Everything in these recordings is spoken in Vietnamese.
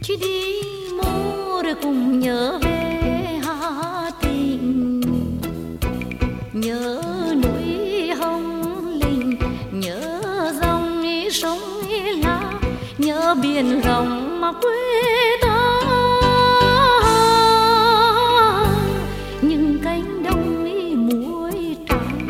Chỉ đi mô rồi cùng nhớ về Hà Tĩnh, nhớ núi Hồng Linh, nhớ dòng sông lá, nhớ biển rộng mà quê ta. Những cánh đồng muối trắng,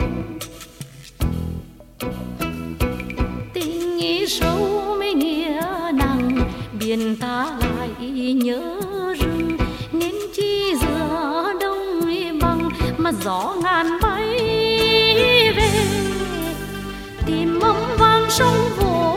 tình ý sâu mấy nghĩa nặng, biển ta lại nhớ rừng, nên chi giữa đông bằng mà gió ngàn bay về, tìm mâm vang sông Vô.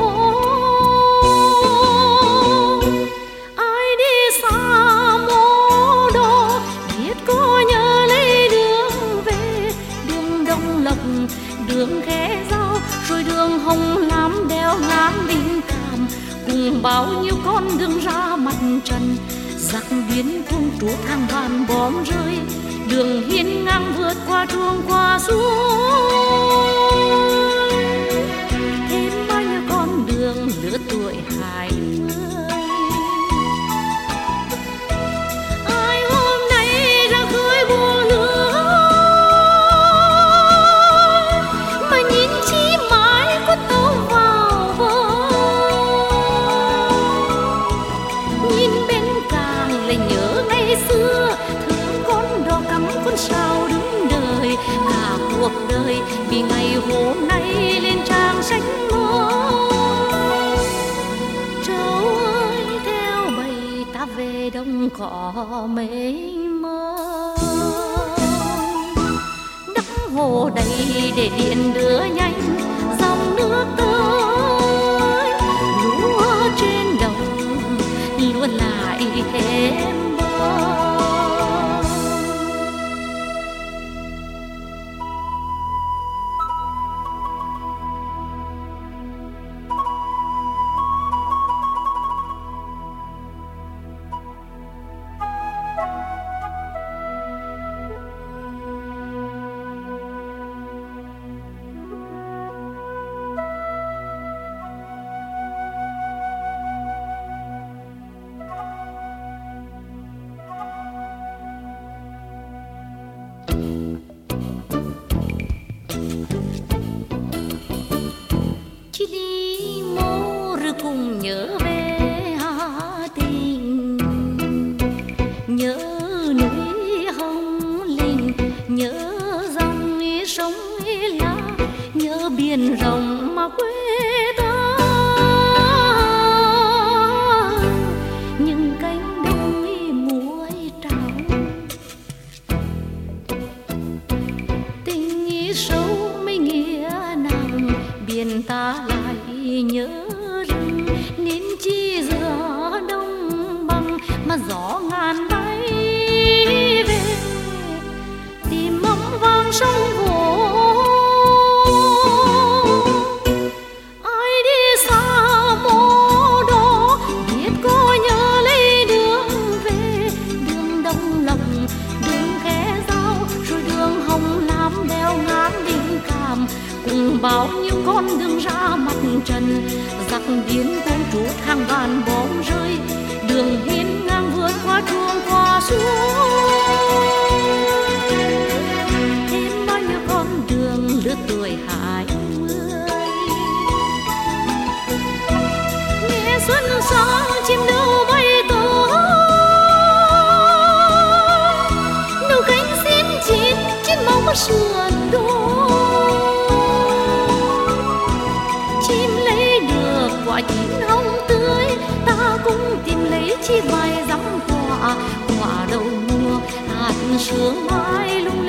Ai đi xa mô đô biết có nhớ lấy đường về, đường Đông Lộc, đường Ghé Dao, rồi đường Hồng Lam đèo ngang Linh Cảm, cùng bao nhiêu con đường ra mặt trần. Giặc biến cung trút hàng vạn bom rơi, đường hiên ngang vượt qua truông qua suối. Thêm bao nhiêu con đường lứa tuổi 20. Ai hôm nay ra khơi buông lửa, mà nhìn chi mãi có tàu vào bờ. Nhìn bên càng lại nhớ ngày xưa, thương con đò cắm con sao đứng đời. Cả cuộc đời vì ngày hôm nay lên trang sách mới. Trâu ơi theo bầy ta về đồng cỏ mênh mông, đắp hồ đầy để điện đưa nhanh dòng nước tới. Lúa trên đồng lúa lại thêm bông. Chỉ đi mô rồi cùng nhớ về Hà Tĩnh, nhớ núi Hồng Linh, nhớ dòng sông lá, nhớ biển rộng mà quê ta. Những cánh đồng muối trắng, tình ý sâu mấy nghĩa nặng, biển ta lại nhớ rừng, nên chi giữa đông bằng mà gió ngàn bay về, tìm mâm vang sông Vô. Ai đi xa mô đô biết có nhớ lấy đường về, đường Đông Lộc, đường Ghé Dao, rồi đường Hồng Lam đèo ngang Linh Cảm, cùng bao nhiêu con đường ra mặt trần. Giặc biến cuốn trút hàng vạn bom rơi, đường hiên ngang vượt qua truông qua suối. Thêm bao nhiêu con đường lứa tuổi 20. Nghe xuân sang chim đâu bay tới, đầu cánh xin chín trên móng sườn đôi. Chim lấy được quả chín hồng tươi, ta cũng tìm lấy chi vài dặm quả. Quả đầu mùa hạt sương mai lung